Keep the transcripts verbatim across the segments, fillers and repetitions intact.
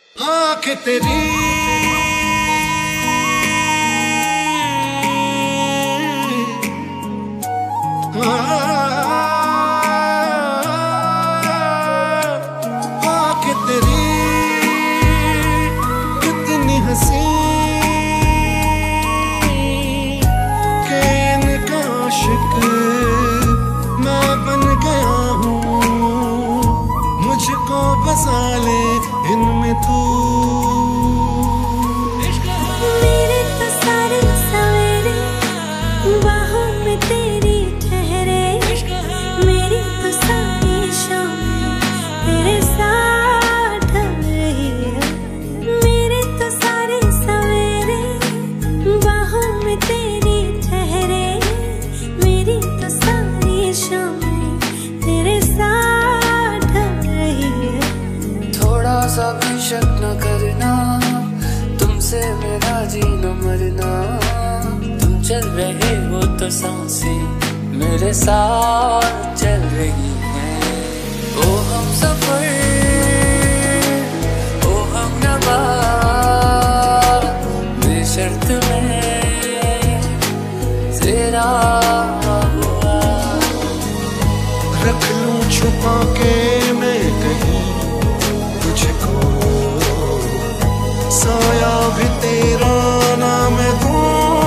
आँख तेरी आँख तेरी कितनी हंसी के इनका आशिक मैं बन गया हूँ। मुझको बसा ले इनमें तू। मेरे तो सारे सवेरे बाहों में तेरी ठहरे, मेरी तो सारी शाम तेरे साथ ढल रही है। मेरे तो सारे सवेरे बाहों में तेरी ठहरे, मेरी तो सारी शाम तेरे साथ ढल रही है। थोड़ा सा भी शक न करना, तुमसे मेरा जीना मरना। तुम चल रहे हो तो सांसें मेरे साथ चल रही हैं। ओ हम सफर, ओ हम नवा, बेशर्त में तेरा हुआ। रख लूं छुपा के मैं कहीं तुझको, साया भी तेरा नाम दूं।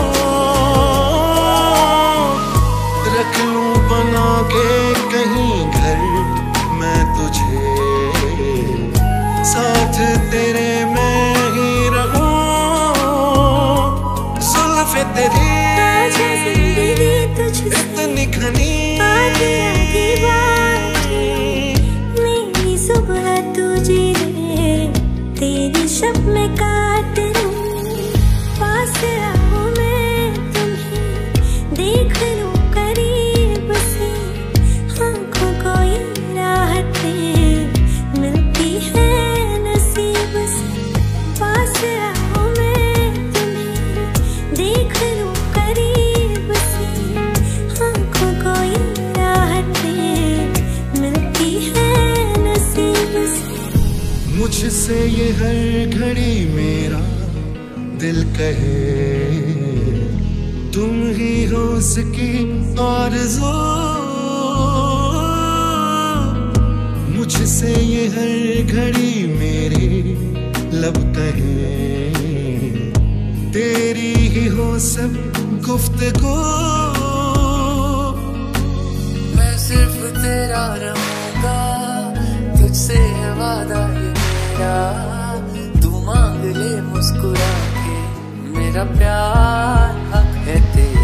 रख लूं बना के कहीं घर मैं तुझे, साथ तेरे मैं ही रहूं। जुल्फ़े तेरी इतनी घनी, आधी आधी बातें मेरी सुबह तुझे रे, तेरी शब में काट लूं। पास आऊं मैं तुम्हें देख लूं करीब से, आँखों को ये राहतें मिलती है नसीब से। पास आऊं मैं तुम्हें देख लूं करीब से, आँखों को ये राहतें मिलती है नसीब से। मुझसे ये हर घड़ी मेरा दिल कहे, तुम ही हो उसकी आरज़ू। मुझसे ये हर घड़ी मेरे लब कहे, तेरी ही हो सब गुफ्तगू। मैं सिर्फ तेरा रहूंगा, तुझसे है वादा ये मेरा। तू मांग ले मुस्कुरा के, मेरा प्यार हक है तेरा।